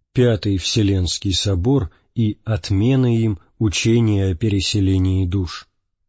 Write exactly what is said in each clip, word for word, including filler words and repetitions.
Пятый Вселенский собор и отмена им учения о переселении душ.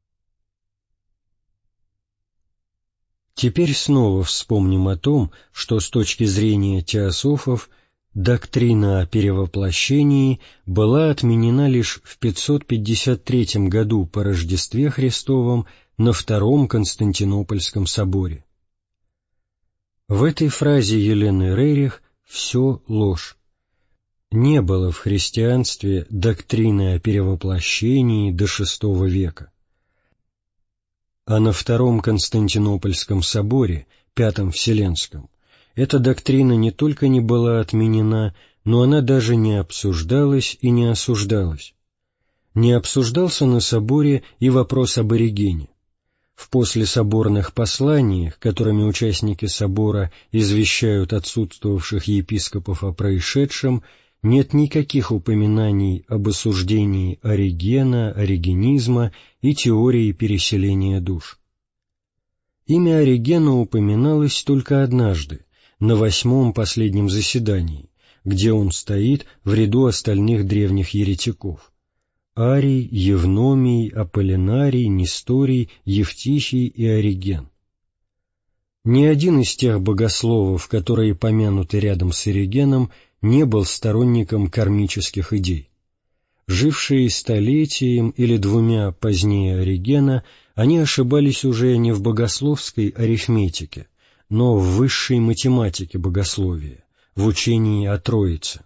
Теперь снова вспомним о том, что с точки зрения теософов доктрина о перевоплощении была отменена лишь в пятьсот пятьдесят третьем году по Рождестве Христовом на Втором Константинопольском соборе. В этой фразе Елены Рерих все ложь. Не было в христианстве доктрины о перевоплощении до шестого века. А на Втором Константинопольском соборе, Пятом Вселенском, эта доктрина не только не была отменена, но она даже не обсуждалась и не осуждалась. Не обсуждался на соборе и вопрос об Оригене. В послесоборных посланиях, которыми участники собора извещают отсутствовавших епископов о происшедшем, нет никаких упоминаний об осуждении Оригена, оригенизма и теории переселения душ. Имя Оригена упоминалось только однажды, на восьмом последнем заседании, где он стоит в ряду остальных древних еретиков: Арий, Евномий, Аполлинарий, Несторий, Евтихий и Ориген. Ни один из тех богословов, которые помянуты рядом с Оригеном, не был сторонником кармических идей. Жившие столетием или двумя позднее Оригена, они ошибались уже не в богословской арифметике, но в высшей математике богословия, в учении о Троице.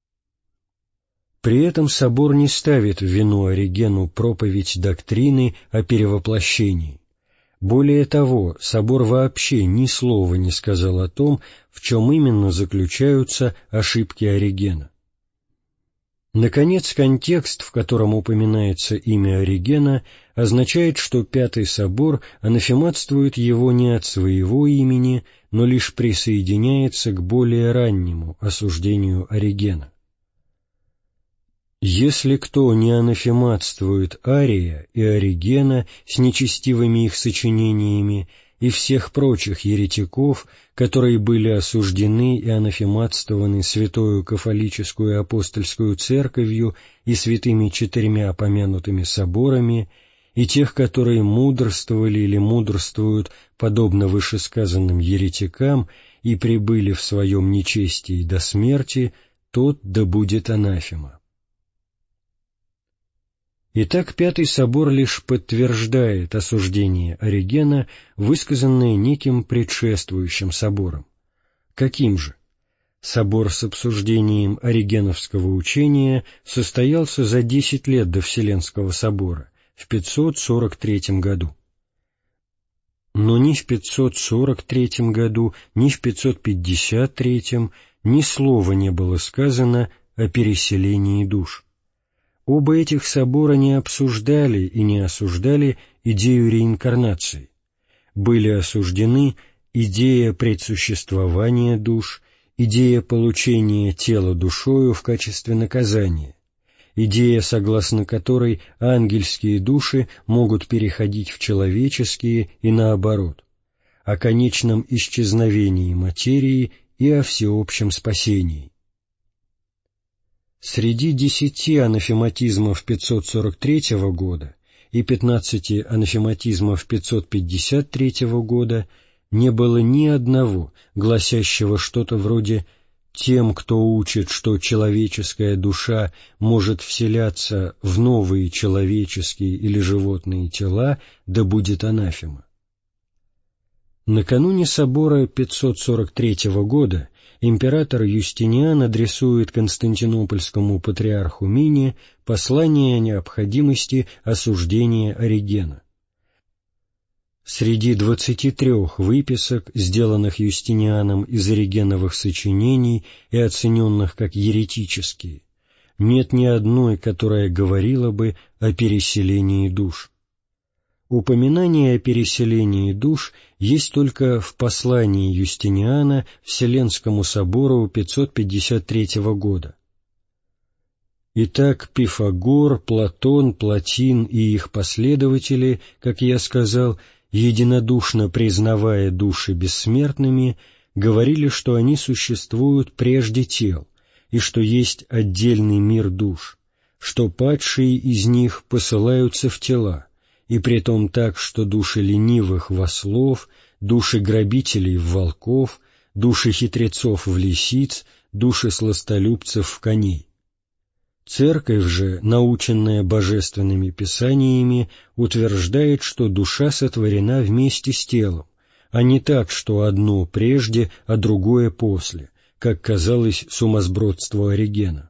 При этом собор не ставит в вину Оригену проповедь доктрины о перевоплощении. Более того, собор вообще ни слова не сказал о том, в чем именно заключаются ошибки Оригена. Наконец, контекст, в котором упоминается имя Оригена, означает, что Пятый собор анафематствует его не от своего имени, но лишь присоединяется к более раннему осуждению Оригена. Если кто не анафематствует Ария и Оригена с нечестивыми их сочинениями и всех прочих еретиков, которые были осуждены и анафематствованы Святою Кафолическую Апостольскую Церковью и святыми четырьмя помянутыми соборами, и тех, которые мудрствовали или мудрствуют, подобно вышесказанным еретикам, и прибыли в своем нечестии до смерти, тот да будет анафема. Итак, Пятый собор лишь подтверждает осуждение Оригена, высказанное неким предшествующим собором. Каким же? Собор с обсуждением оригеновского учения состоялся за десять лет до Вселенского собора, в пятьсот сорок третьем году. Но ни в пятьсот сорок третьем году, ни в пятьсот пятьдесят третьем ни слова не было сказано о переселении душ. Оба этих собора не обсуждали и не осуждали идею реинкарнации. Были осуждены идея предсуществования душ, идея получения тела душою в качестве наказания, идея, согласно которой ангельские души могут переходить в человеческие и наоборот, о конечном исчезновении материи и о всеобщем спасении. Среди десяти анафематизмов пятьсот сорок третьего года и пятнадцати анафематизмов пятьсот пятьдесят третьего года не было ни одного, гласящего что-то вроде «тем, кто учит, что человеческая душа может вселяться в новые человеческие или животные тела, да будет анафема». Накануне собора пятьсот сорок третьего года император Юстиниан адресует константинопольскому патриарху Мине послание о необходимости осуждения Оригена. Среди двадцати трех выписок, сделанных Юстинианом из Оригеновых сочинений и оцененных как еретические, нет ни одной, которая говорила бы о переселении душ. Упоминание о переселении душ есть только в послании Юстиниана Вселенскому собору пятьсот пятьдесят третьего года. Итак, Пифагор, Платон, Платин и их последователи, как я сказал, единодушно признавая души бессмертными, говорили, что они существуют прежде тел, и что есть отдельный мир душ, что падшие из них посылаются в тела, и притом так, что души ленивых в ослов, души грабителей в волков, души хитрецов в лисиц, души сластолюбцев в коней. Церковь же, наученная божественными писаниями, утверждает, что душа сотворена вместе с телом, а не так, что одно прежде, а другое после, как казалось сумасбродству Оригена.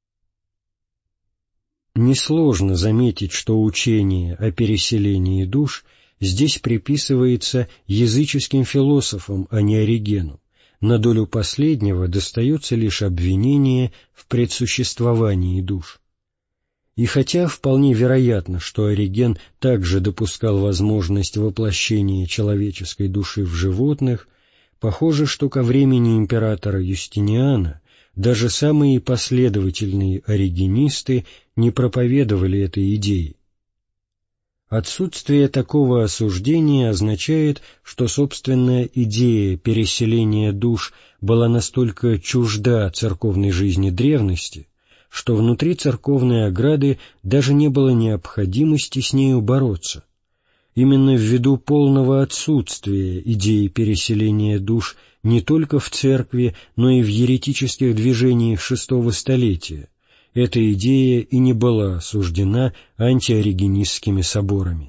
Несложно заметить, что учение о переселении душ здесь приписывается языческим философам, а не Оригену. На долю последнего достается лишь обвинение в предсуществовании душ. И хотя вполне вероятно, что Ориген также допускал возможность воплощения человеческой души в животных, похоже, что ко времени императора Юстиниана даже самые последовательные оригенисты не проповедовали этой идеи. Отсутствие такого осуждения означает, что собственная идея переселения душ была настолько чужда церковной жизни древности, что внутри церковной ограды даже не было необходимости с нею бороться. Именно ввиду полного отсутствия идеи переселения душ не только в церкви, но и в еретических движениях шестого столетия, эта идея и не была осуждена антиоригенистскими соборами.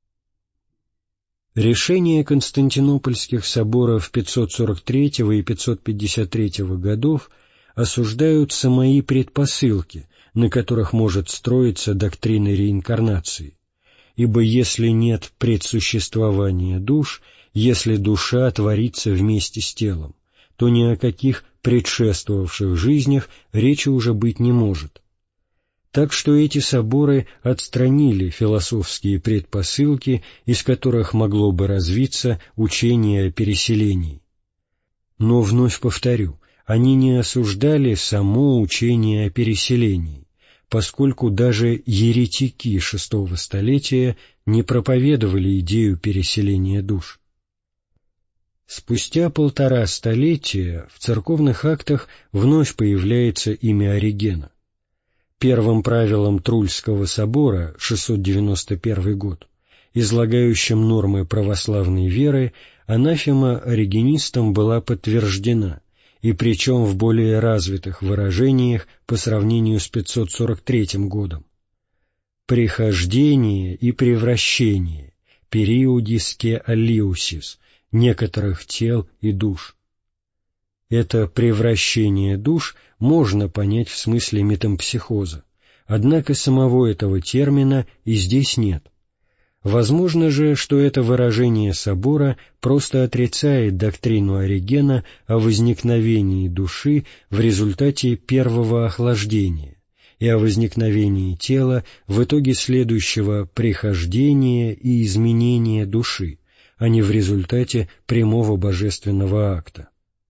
Решения константинопольских соборов пятьсот сорок третьего и пятьсот пятьдесят третьего годов осуждают самои предпосылки, на которых может строиться доктрина реинкарнации, ибо если нет предсуществования душ, если душа творится вместе с телом, то ни о каких предшествовавших жизнях речи уже быть не может. Так что эти соборы отстранили философские предпосылки, из которых могло бы развиться учение о переселении. Но вновь повторю, они не осуждали само учение о переселении, поскольку даже еретики шестого столетия не проповедовали идею переселения душ. Спустя полтора столетия в церковных актах вновь появляется имя Оригена. Первым правилом Трульского собора, шестьсот девяносто первый год, излагающим нормы православной веры, анафема оригенистам была подтверждена, и причем в более развитых выражениях по сравнению с пятьсот сорок третьим годом. Прихождение и превращение, периодиске алиусис, некоторых тел и душ. Это превращение душ можно понять в смысле метампсихоза, однако самого этого термина и здесь нет. Возможно же, что это выражение собора просто отрицает доктрину Оригена о возникновении души в результате первого охлаждения и о возникновении тела в итоге следующего прихождения и изменения души, а не в результате прямого божественного акта.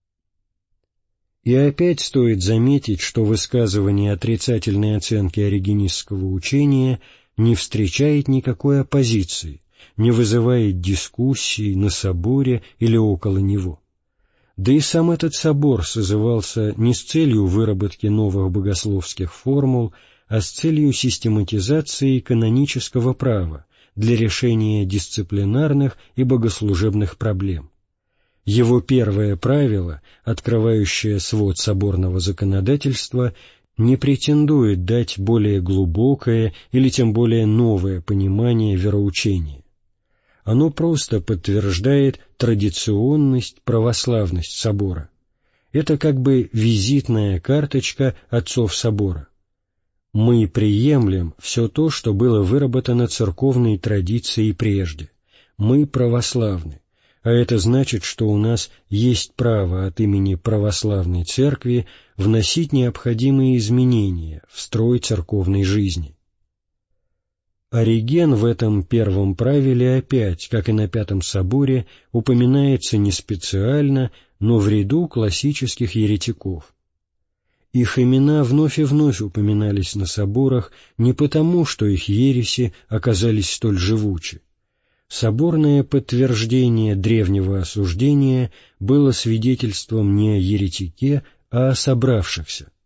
И опять стоит заметить, что высказывание отрицательной оценки оригенистского учения не встречает никакой оппозиции, не вызывает дискуссий на соборе или около него. Да и сам этот собор созывался не с целью выработки новых богословских формул, а с целью систематизации канонического права для решения дисциплинарных и богослужебных проблем. Его первое правило, открывающее свод соборного законодательства, не претендует дать более глубокое или тем более новое понимание вероучения. Оно просто подтверждает традиционность, православность собора. Это как бы визитная карточка отцов собора. Мы приемлем все то, что было выработано церковной традицией прежде. Мы православны. А это значит, что у нас есть право от имени православной церкви вносить необходимые изменения в строй церковной жизни. Ориген в этом первом правиле опять, как и на Пятом соборе, упоминается не специально, но в ряду классических еретиков. Их имена вновь и вновь упоминались на соборах не потому, что их ереси оказались столь живучи. Соборное подтверждение древнего осуждения было свидетельством не о еретике, а о собравшихся.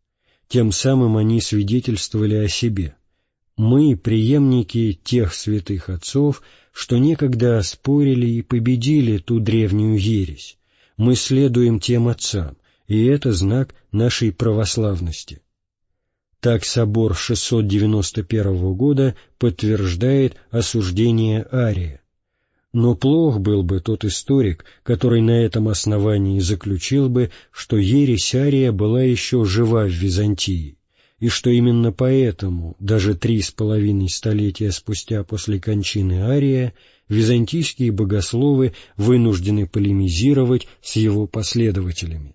Тем самым они свидетельствовали о себе: «Мы — преемники тех святых отцов, что некогда оспорили и победили ту древнюю ересь. Мы следуем тем отцам, и это знак нашей православности». Так собор шестьсот девяносто первого года подтверждает осуждение Ария. Но плох был бы тот историк, который на этом основании заключил бы, что ересь Ария была еще жива в Византии, и что именно поэтому, даже три с половиной столетия спустя после кончины Ария, византийские богословы вынуждены полемизировать с его последователями.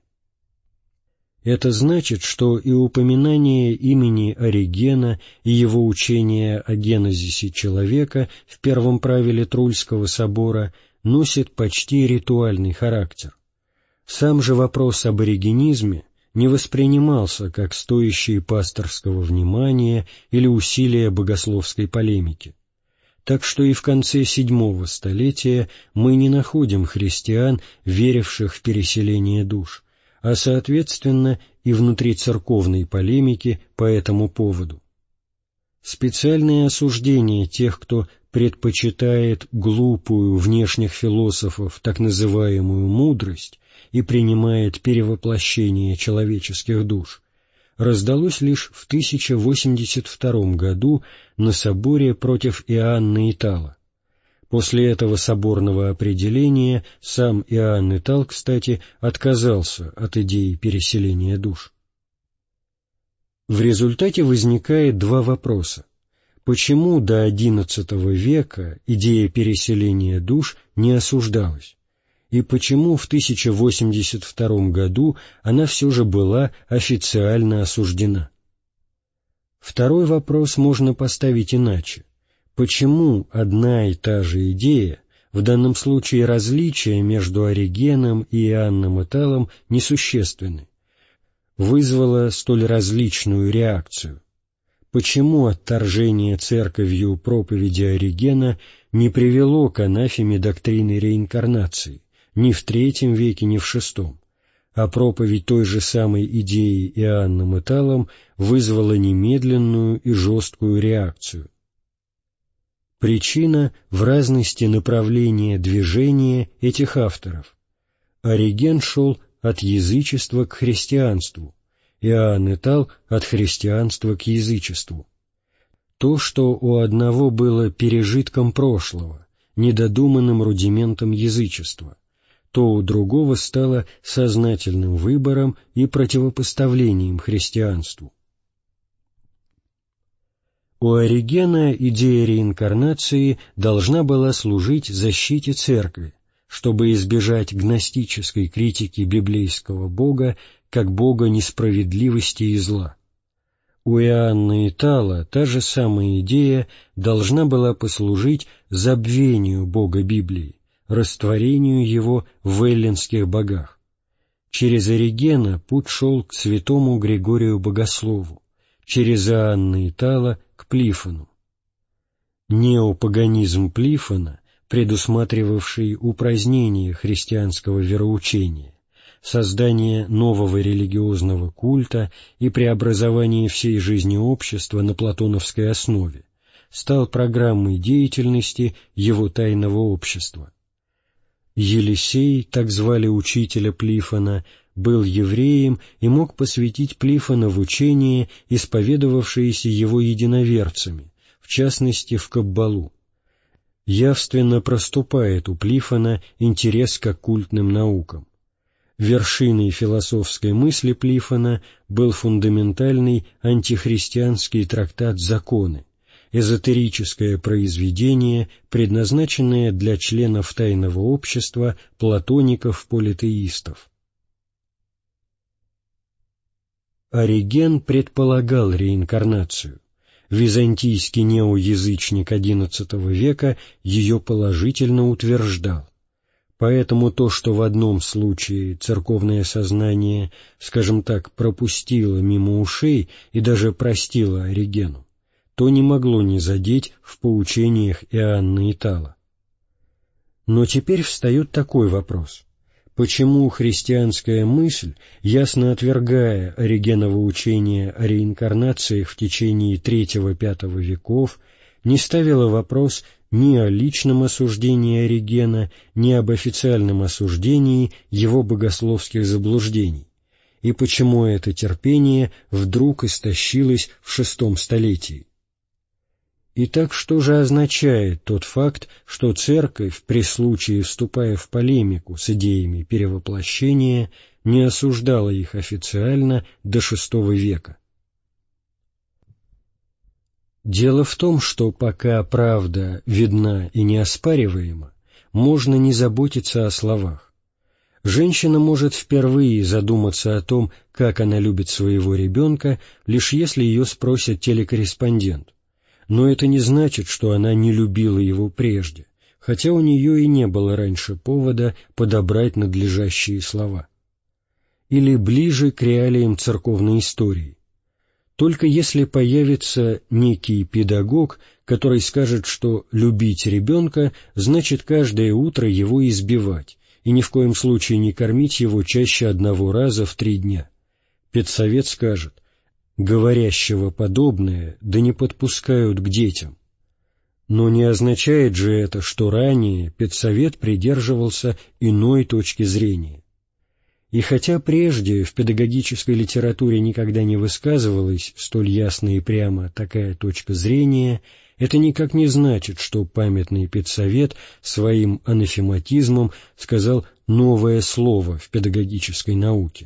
Это значит, что и упоминание имени Оригена и его учение о генезисе человека в первом правиле Трульского собора носит почти ритуальный характер. Сам же вопрос об оригенизме не воспринимался как стоящий пасторского внимания или усилия богословской полемики. Так что и в конце седьмого столетия мы не находим христиан, веривших в переселение душ, а, соответственно, и внутрицерковной полемики по этому поводу. Специальное осуждение тех, кто предпочитает глупую внешних философов так называемую мудрость и принимает перевоплощение человеческих душ, раздалось лишь в тысяча восемьдесят втором году на соборе против Иоанна Итала. После этого соборного определения сам Иоанн Итал, кстати, отказался от идеи переселения душ. В результате возникает два вопроса. Почему до одиннадцатого века идея переселения душ не осуждалась? И почему в тысяча восемьдесят втором году она все же была официально осуждена? Второй вопрос можно поставить иначе. Почему одна и та же идея, в данном случае различия между Оригеном и Иоанном Италом несущественны, вызвала столь различную реакцию? Почему отторжение церковью проповеди Оригена не привело к анафеме доктрины реинкарнации ни в третьем веке, ни в шестом, а проповедь той же самой идеи Иоанном Италом вызвала немедленную и жесткую реакцию? Причина в разности направления движения этих авторов. Ориген шел от язычества к христианству, Иоанн Итал от христианства к язычеству. То, что у одного было пережитком прошлого, недодуманным рудиментом язычества, то у другого стало сознательным выбором и противопоставлением христианству. У Оригена идея реинкарнации должна была служить защите церкви, чтобы избежать гностической критики библейского Бога как Бога несправедливости и зла. У Иоанна Итала та же самая идея должна была послужить забвению Бога Библии, растворению его в эллинских богах. Через Оригена путь шел к святому Григорию Богослову, через Иоанна Итала к Плифону. Неопаганизм Плифона, предусматривавший упразднение христианского вероучения, создание нового религиозного культа и преобразование всей жизни общества на платоновской основе, стал программой деятельности его тайного общества. Елисей, так звали учителя Плифона, был евреем и мог посвятить Плифона в учение, исповедовавшееся его единоверцами, в частности в Каббалу. Явственно проступает у Плифона интерес к оккультным наукам. Вершиной философской мысли Плифона был фундаментальный антихристианский трактат «Законы», эзотерическое произведение, предназначенное для членов тайного общества платоников-политеистов. Ориген предполагал реинкарнацию. Византийский неоязычник одиннадцатого века ее положительно утверждал. Поэтому то, что в одном случае церковное сознание, скажем так, пропустило мимо ушей и даже простило Оригену, то не могло не задеть в поучениях Иоанна Итала. Но теперь встает такой вопрос. почему христианская мысль, ясно отвергая Оригеново учение о реинкарнациях в течение третьего-пятого веков, не ставила вопрос ни о личном осуждении Оригена, ни об официальном осуждении его богословских заблуждений, и почему это терпение вдруг истощилось в шестом столетии. Итак, что же означает тот факт, что Церковь, при случае вступая в полемику с идеями перевоплощения, не осуждала их официально до шестого века? Дело в том, что пока правда видна и неоспариваема, можно не заботиться о словах. Женщина может впервые задуматься о том, как она любит своего ребенка, лишь если ее спросит телекорреспондент. Но это не значит, что она не любила его прежде, хотя у нее и не было раньше повода подобрать надлежащие слова. Или ближе к реалиям церковной истории. Только если появится некий педагог, который скажет, что любить ребенка значит каждое утро его избивать, и ни в коем случае не кормить его чаще одного раза в три дня, педсовет скажет: говорящего подобное да не подпускают к детям. Но не означает же это, что ранее педсовет придерживался иной точки зрения. И хотя прежде в педагогической литературе никогда не высказывалась столь ясно и прямо такая точка зрения, это никак не значит, что памятный педсовет своим анафематизмом сказал новое слово в педагогической науке.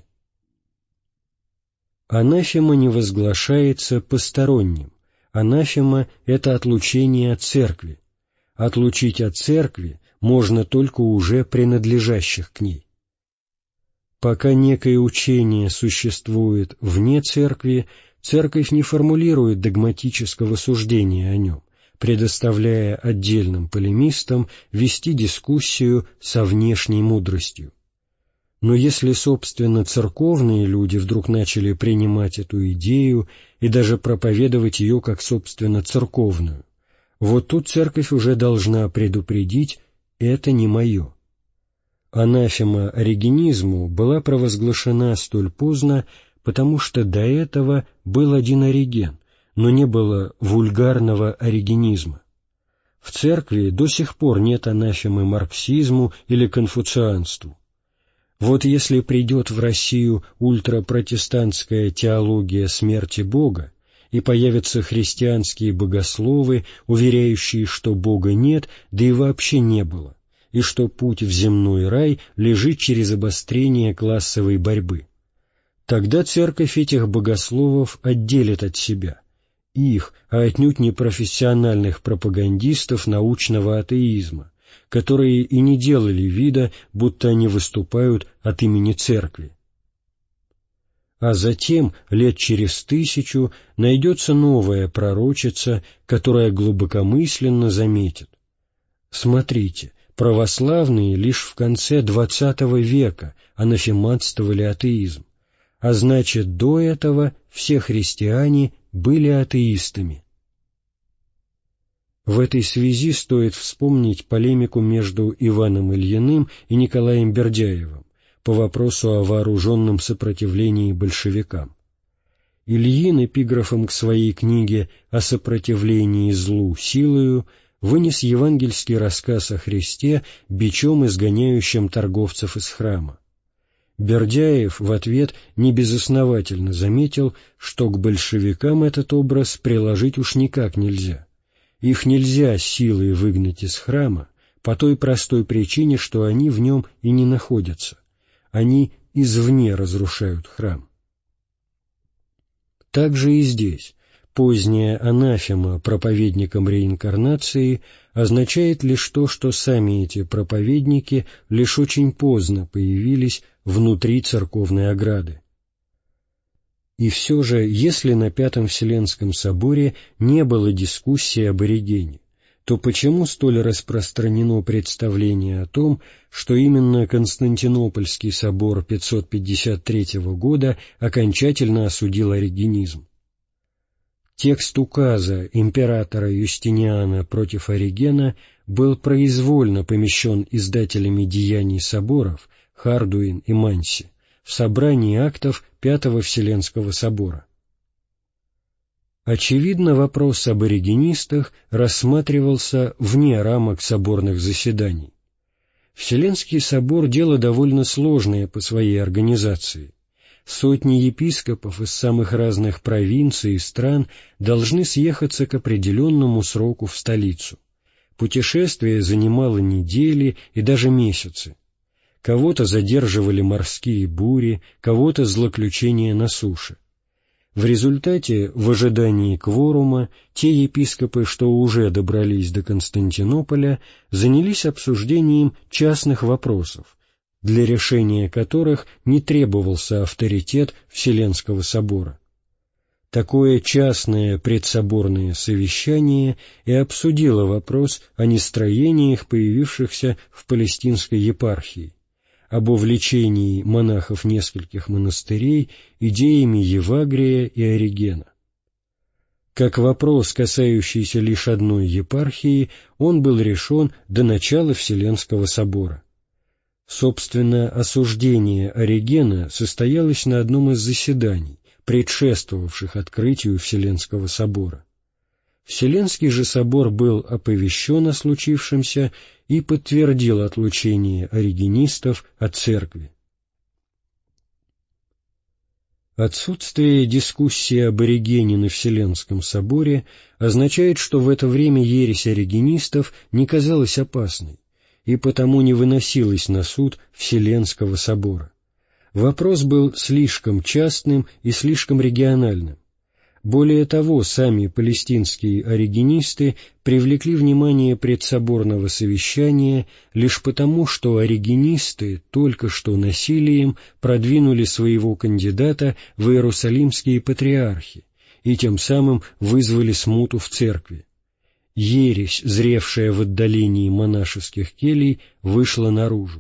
Анафема не возглашается посторонним. Анафема — это отлучение от церкви. Отлучить от церкви можно только уже принадлежащих к ней. Пока некое учение существует вне церкви, церковь не формулирует догматического суждения о нем, предоставляя отдельным полемистам вести дискуссию со внешней мудростью. Но если, собственно, церковные люди вдруг начали принимать эту идею и даже проповедовать ее как, собственно, церковную, вот тут церковь уже должна предупредить: это не мое. Анафема оригенизму была провозглашена столь поздно, потому что до этого был один Ориген, но не было вульгарного оригенизма. В церкви до сих пор нет анафемы марксизму или конфуцианству. Вот если придет в Россию ультрапротестантская теология смерти Бога, и появятся христианские богословы, уверяющие, что Бога нет, да и вообще не было, и что путь в земной рай лежит через обострение классовой борьбы, тогда церковь этих богословов отделит от себя, их, а отнюдь не профессиональных пропагандистов научного атеизма, которые и не делали вида, будто они выступают от имени церкви. А затем, лет через тысячу, найдется новая пророчица, которая глубокомысленно заметит: смотрите, православные лишь в конце двадцатого века анафематствовали атеизм, а значит, до этого все христиане были атеистами. В этой связи стоит вспомнить полемику между Иваном Ильиным и Николаем Бердяевым по вопросу о вооруженном сопротивлении большевикам. Ильин эпиграфом к своей книге «О сопротивлении злу силою» вынес евангельский рассказ о Христе, бичом изгоняющим торговцев из храма. Бердяев в ответ небезосновательно заметил, что к большевикам этот образ приложить уж никак нельзя. Их нельзя силой выгнать из храма по той простой причине, что они в нем и не находятся. Они извне разрушают храм. Так же и здесь. Поздняя анафема проповедникам реинкарнации означает лишь то, что сами эти проповедники лишь очень поздно появились внутри церковной ограды. И все же, если на Пятом Вселенском соборе не было дискуссии об Оригене, то почему столь распространено представление о том, что именно Константинопольский собор пятьсот пятьдесят третьего года окончательно осудил оригенизм? Текст указа императора Юстиниана против Оригена был произвольно помещен издателями деяний соборов, Хардуин и Манси в собрании актов Пятого Вселенского собора. Очевидно, вопрос об оригенистах рассматривался вне рамок соборных заседаний. Вселенский собор — дело довольно сложное по своей организации. Сотни епископов из самых разных провинций и стран должны съехаться к определенному сроку в столицу. Путешествие занимало недели и даже месяцы. Кого-то задерживали морские бури, кого-то злоключения на суше. В результате, в ожидании кворума, те епископы, что уже добрались до Константинополя, занялись обсуждением частных вопросов, для решения которых не требовался авторитет Вселенского собора. Такое частное предсоборное совещание и обсудило вопрос о нестроениях, появившихся в палестинской епархии, об увлечении монахов нескольких монастырей идеями Евагрия и Оригена. Как вопрос, касающийся лишь одной епархии, он был решен до начала Вселенского собора. Собственно, осуждение Оригена состоялось на одном из заседаний, предшествовавших открытию Вселенского собора. Вселенский же собор был оповещен о случившемся и подтвердил отлучение оригенистов от церкви. Отсутствие дискуссии об Оригене на Вселенском соборе означает, что в это время ересь оригенистов не казалась опасной и потому не выносилась на суд Вселенского собора. Вопрос был слишком частным и слишком региональным. Более того, сами палестинские оригенисты привлекли внимание предсоборного совещания лишь потому, что оригенисты только что насилием продвинули своего кандидата в иерусалимские патриархи и тем самым вызвали смуту в церкви. Ересь, зревшая в отдалении монашеских келий, вышла наружу.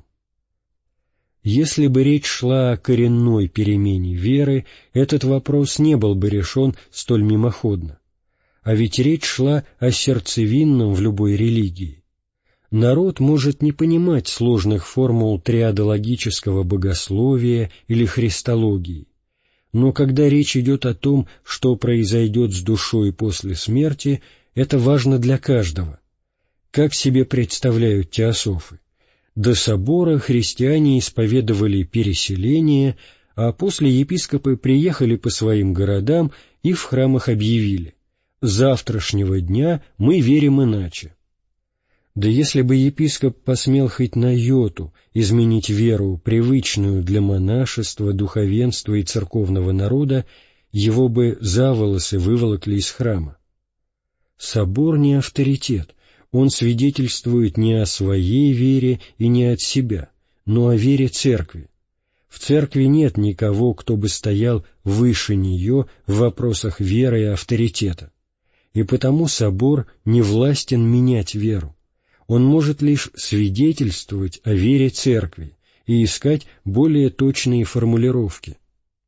Если бы речь шла о коренной перемене веры, этот вопрос не был бы решен столь мимоходно. А ведь речь шла о сердцевинном в любой религии. Народ может не понимать сложных формул триадологического богословия или христологии, но когда речь идет о том, что произойдет с душой после смерти, это важно для каждого. Как себе представляют теософы? До собора христиане исповедовали переселение, а после епископы приехали по своим городам и в храмах объявили: «С завтрашнего дня мы верим иначе». Да если бы епископ посмел хоть на йоту изменить веру, привычную для монашества, духовенства и церковного народа, его бы за волосы выволокли из храма. Собор не авторитет. Он свидетельствует не о своей вере и не от себя, но о вере церкви. В церкви нет никого, кто бы стоял выше нее в вопросах веры и авторитета. И потому собор не властен менять веру. Он может лишь свидетельствовать о вере церкви и искать более точные формулировки.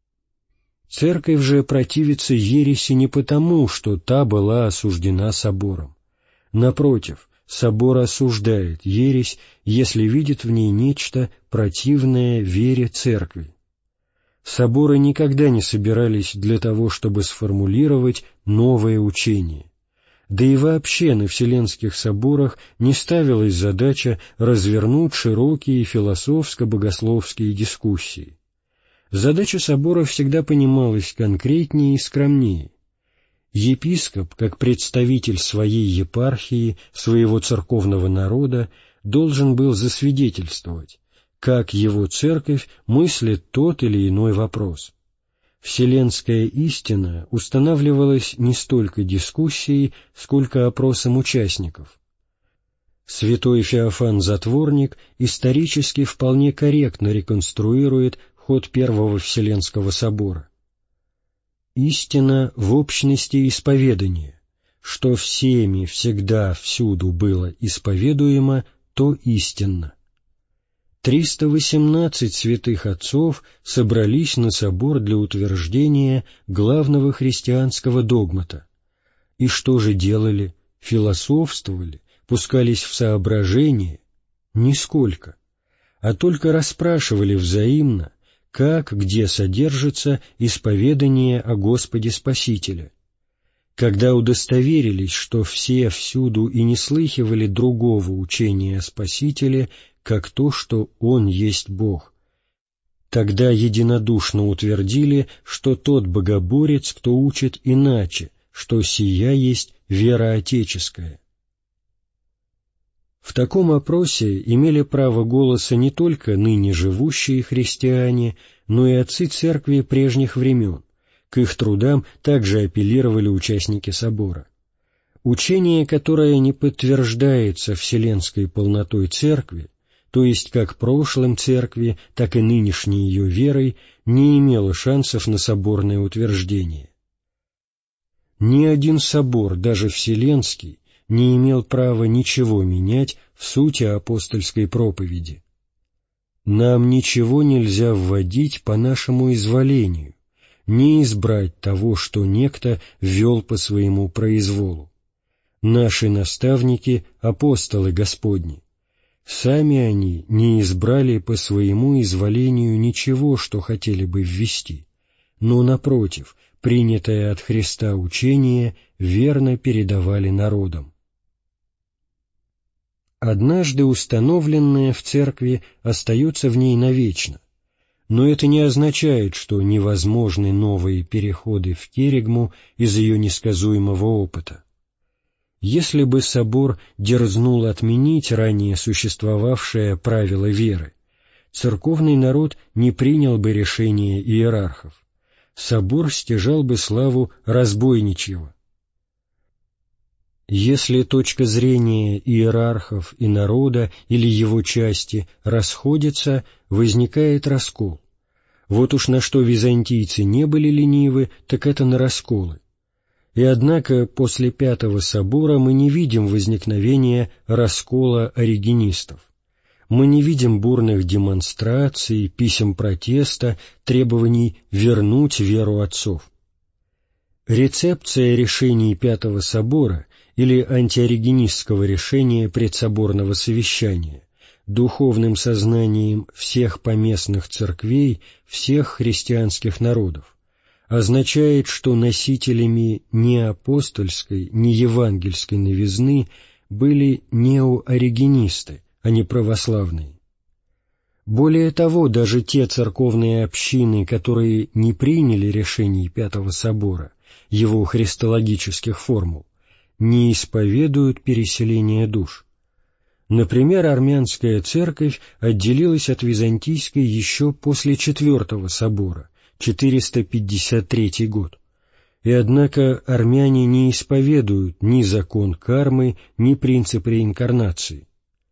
Церковь же противится ереси не потому, что та была осуждена собором. Напротив, собор осуждает ересь, если видит в ней нечто противное вере церкви. Соборы никогда не собирались для того, чтобы сформулировать новое учение. Да и вообще на Вселенских соборах не ставилась задача развернуть широкие философско-богословские дискуссии. Задача собора всегда понималась конкретнее и скромнее. Епископ, как представитель своей епархии, своего церковного народа, должен был засвидетельствовать, как его церковь мыслит тот или иной вопрос. Вселенская истина устанавливалась не столько дискуссией, сколько опросом участников. Святой Феофан Затворник исторически вполне корректно реконструирует ход Первого Вселенского собора. Истина в общности исповедания, что всеми всегда всюду было исповедуемо, то истинно. Триста восемнадцать святых отцов собрались на собор для утверждения главного христианского догмата. И что же делали? Философствовали, пускались в соображения? Нисколько. а только расспрашивали взаимно, как, где содержится исповедание о Господе Спасителе. Когда удостоверились, что все всюду и не слыхивали другого учения о Спасителе, как то, что Он есть Бог, тогда единодушно утвердили, что тот богоборец, кто учит иначе, что сия есть вера отеческая. В таком опросе имели право голоса не только ныне живущие христиане, но и отцы церкви прежних времен. К их трудам также апеллировали участники собора. Учение, которое не подтверждается вселенской полнотой церкви, то есть как прошлым церкви, так и нынешней ее верой, не имело шансов на соборное утверждение. Ни один собор, даже вселенский, не имел права ничего менять в сути апостольской проповеди. Нам ничего нельзя вводить по нашему изволению, не избрать того, что некто ввел по своему произволу. Наши наставники — апостолы Господни. Сами они не избрали по своему изволению ничего, что хотели бы ввести, но, напротив, принятое от Христа учение верно передавали народам. Однажды установленное в церкви остается в ней навечно, но это не означает, что невозможны новые переходы в керигму из ее несказуемого опыта. Если бы собор дерзнул отменить ранее существовавшее правило веры, церковный народ не принял бы решения иерархов, собор стяжал бы славу разбойничьего. Если точка зрения иерархов и народа или его части расходится, возникает раскол. Вот уж на что византийцы не были ленивы, так это на расколы. И однако после Пятого собора мы не видим возникновения раскола оригенистов. Мы не видим бурных демонстраций, писем протеста, требований вернуть веру отцов. Рецепция решений Пятого собора или антиоригенистского решения предсоборного совещания духовным сознанием всех поместных церквей, всех христианских народов означает, что носителями ни апостольской, ни евангельской новизны были неооригенисты, а не православные. Более того, даже те церковные общины, которые не приняли решений Пятого собора, его христологических формул, не исповедуют переселение душ. Например, армянская церковь отделилась от византийской еще после Четвертого собора, четыреста пятьдесят третий год, и однако армяне не исповедуют ни закон кармы, ни принцип реинкарнации.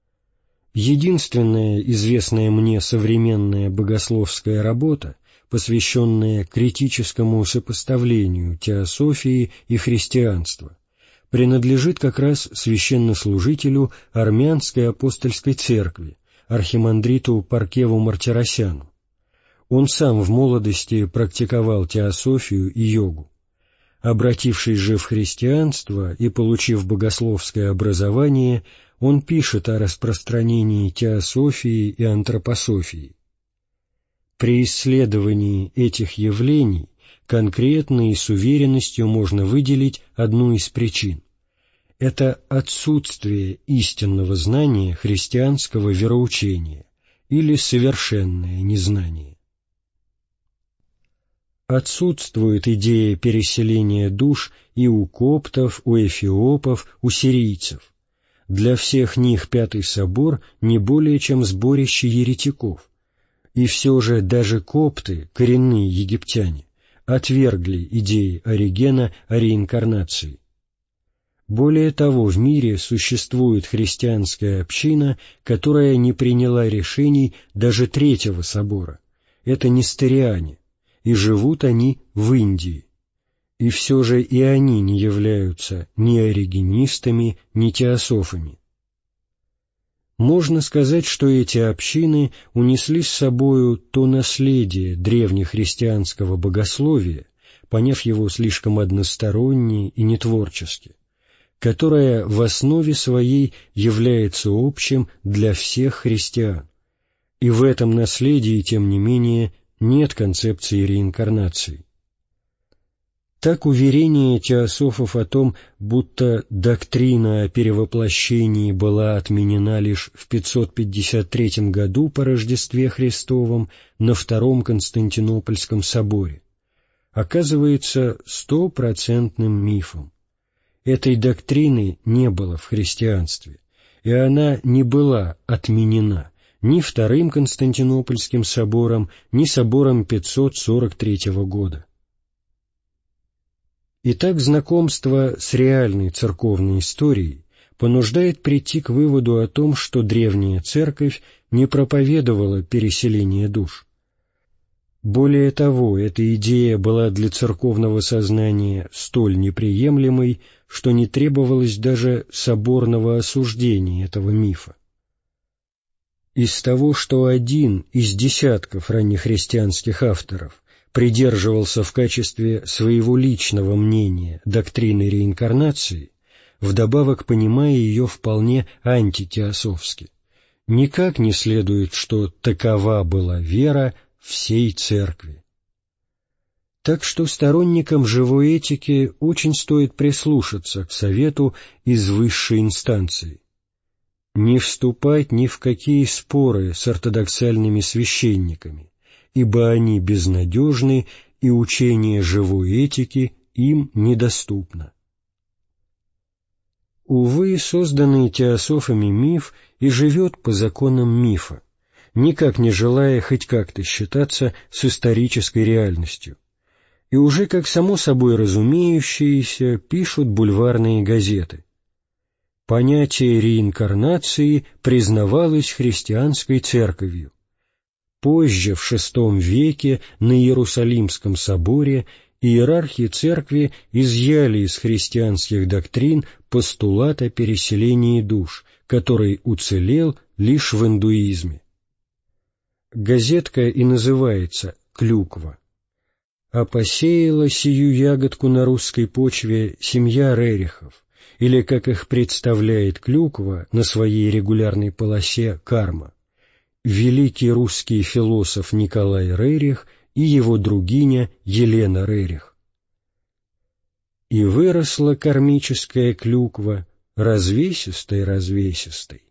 Единственная известная мне современная богословская работа, посвященная критическому сопоставлению теософии и христианства, принадлежит как раз священнослужителю армянской апостольской церкви, архимандриту Паркеву Мартиросяну. Он сам в молодости практиковал теософию и йогу. Обратившись же в христианство и получив богословское образование, он пишет о распространении теософии и антропософии. При исследовании этих явлений конкретно и с уверенностью можно выделить одну из причин. Это отсутствие истинного знания христианского вероучения или совершенное незнание. Отсутствует идея переселения душ и у коптов, у эфиопов, у сирийцев. Для всех них Пятый собор не более чем сборище еретиков. И все же даже копты, коренные египтяне, отвергли идеи Оригена о реинкарнации. Более того, в мире существует христианская община, которая не приняла решений даже Третьего собора. Это несториане, и живут они в Индии. И все же и они не являются ни оригенистами, ни теософами. Можно сказать, что эти общины унесли с собою то наследие древнехристианского богословия, поняв его слишком односторонне и нетворчески, которое в основе своей является общим для всех христиан, и в этом наследии, тем не менее, нет концепции реинкарнации. Так уверение теософов о том, будто доктрина о перевоплощении была отменена лишь в пятьсот пятьдесят третьем году по Рождестве Христовом на Втором Константинопольском соборе, оказывается стопроцентным мифом. Этой доктрины не было в христианстве, и она не была отменена ни Вторым Константинопольским собором, ни собором пятьсот сорок третьего года. Итак, знакомство с реальной церковной историей понуждает прийти к выводу о том, что древняя церковь не проповедовала переселение душ. Более того, эта идея была для церковного сознания столь неприемлемой, что не требовалось даже соборного осуждения этого мифа. Из того, что один из десятков раннехристианских авторов придерживался в качестве своего личного мнения доктрины реинкарнации, вдобавок понимая ее вполне антитеософски, никак не следует, что такова была вера всей Церкви. Так что сторонникам живой этики очень стоит прислушаться к совету из высшей инстанции. Не вступать ни в какие споры с ортодоксальными священниками, ибо они безнадежны, и учение живой этики им недоступно. Увы, созданный теософами миф и живет по законам мифа, никак не желая хоть как-то считаться с исторической реальностью, и уже как само собой разумеющееся пишут бульварные газеты. Понятие реинкарнации признавалось христианской церковью. Позже, в шестом веке, на Иерусалимском соборе иерархи церкви изъяли из христианских доктрин постулат о переселении душ, который уцелел лишь в индуизме. Газетка и называется «Клюква». А посеяла сию ягодку на русской почве семья Рерихов, или, как их представляет Клюква на своей регулярной полосе «Карма», великий русский философ Николай Рерих и его другиня Елена Рерих. И выросла кармическая клюква развесистой-развесистой.